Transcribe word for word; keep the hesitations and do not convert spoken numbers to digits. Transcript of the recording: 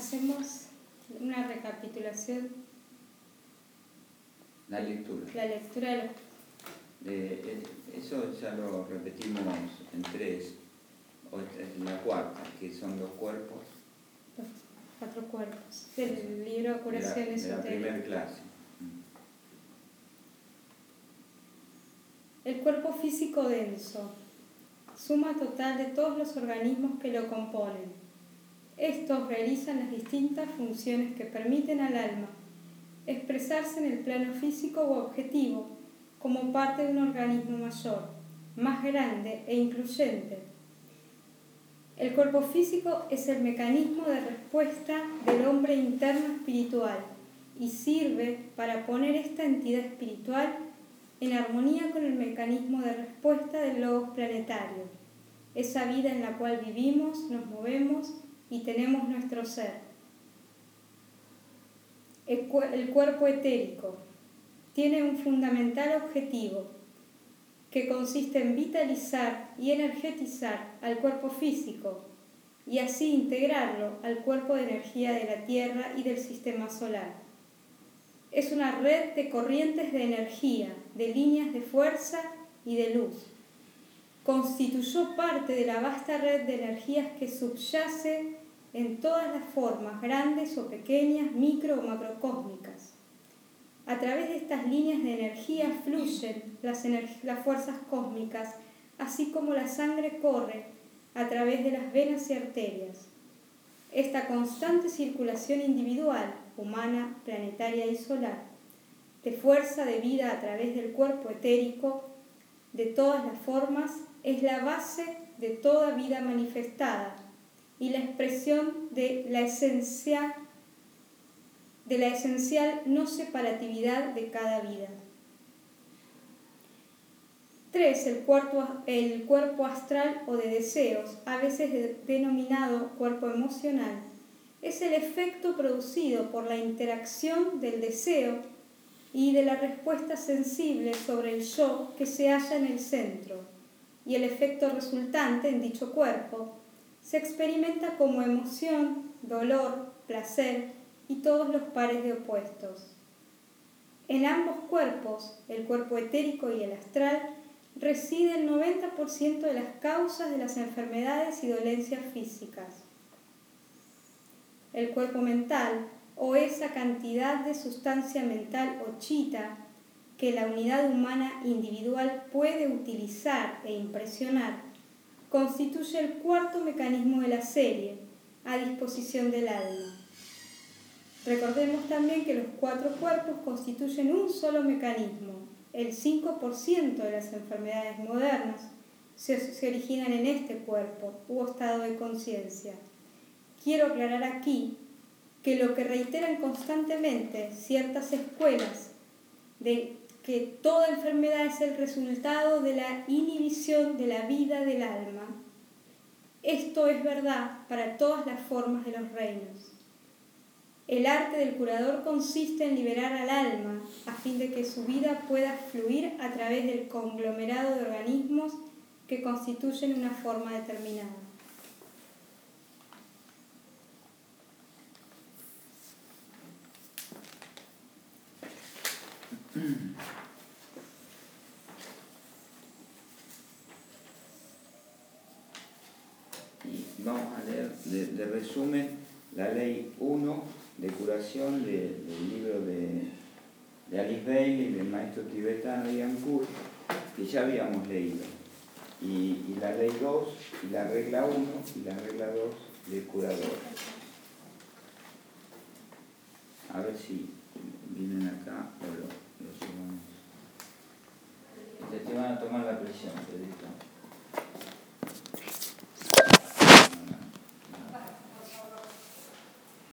hacemos una recapitulación. La lectura. La lectura de los... Eh, eso ya lo repetimos en tres, o en la cuarta, que son los cuerpos. Los cuatro cuerpos del libro de Curación de la, de la primera clase. El cuerpo físico denso, suma total de todos los organismos que lo componen. Estos realizan las distintas funciones que permiten al alma expresarse en el plano físico u objetivo como parte de un organismo mayor, más grande e incluyente. El cuerpo físico es el mecanismo de respuesta del hombre interno espiritual y sirve para poner esta entidad espiritual en armonía con el mecanismo de respuesta del logos planetario, esa vida en la cual vivimos, nos movemos y tenemos nuestro ser. El, cu- el cuerpo etérico tiene un fundamental objetivo que consiste en vitalizar y energetizar al cuerpo físico y así integrarlo al cuerpo de energía de la Tierra y del sistema solar. Es una red de corrientes de energía, de líneas de fuerza y de luz. Constituyó parte de la vasta red de energías que subyace en todas las formas, grandes o pequeñas, micro o macrocósmicas. A través de estas líneas de energía fluyen las, energ- las fuerzas cósmicas, así como la sangre corre a través de las venas y arterias. Esta constante circulación individual, humana, planetaria y solar, de fuerza de vida a través del cuerpo etérico, de todas las formas, es la base de toda vida manifestada y la expresión de la esencia, de la esencial no separatividad de cada vida. tres. El cuerpo, el cuerpo astral o de deseos, a veces de, denominado cuerpo emocional, es el efecto producido por la interacción del deseo y de la respuesta sensible sobre el yo que se halla en el centro, y el efecto resultante en dicho cuerpo se experimenta como emoción, dolor, placer y todos los pares de opuestos. En ambos cuerpos, el cuerpo etérico y el astral, reside el noventa por ciento de las causas de las enfermedades y dolencias físicas. El cuerpo mental, o esa cantidad de sustancia mental o chita que la unidad humana individual puede utilizar e impresionar, constituye el cuarto mecanismo de la serie, a disposición del alma. Recordemos también que los cuatro cuerpos constituyen un solo mecanismo. El cinco por ciento de las enfermedades modernas se, se originan en este cuerpo u estado de conciencia. Quiero aclarar aquí que lo que reiteran constantemente ciertas escuelas de que toda enfermedad es el resultado de la inhibición de la vida del alma, esto es verdad para todas las formas de los reinos. El arte del curador consiste en liberar al alma a fin de que su vida pueda fluir a través del conglomerado de organismos que constituyen una forma determinada. Y vamos a leer de, de resumen la ley uno de curación de, del libro de, de Alice Bailey, del maestro tibetano Ian Kur, que ya habíamos leído. Y, y la ley dos, y la regla uno, y la regla dos del curador. A ver si vienen acá o lo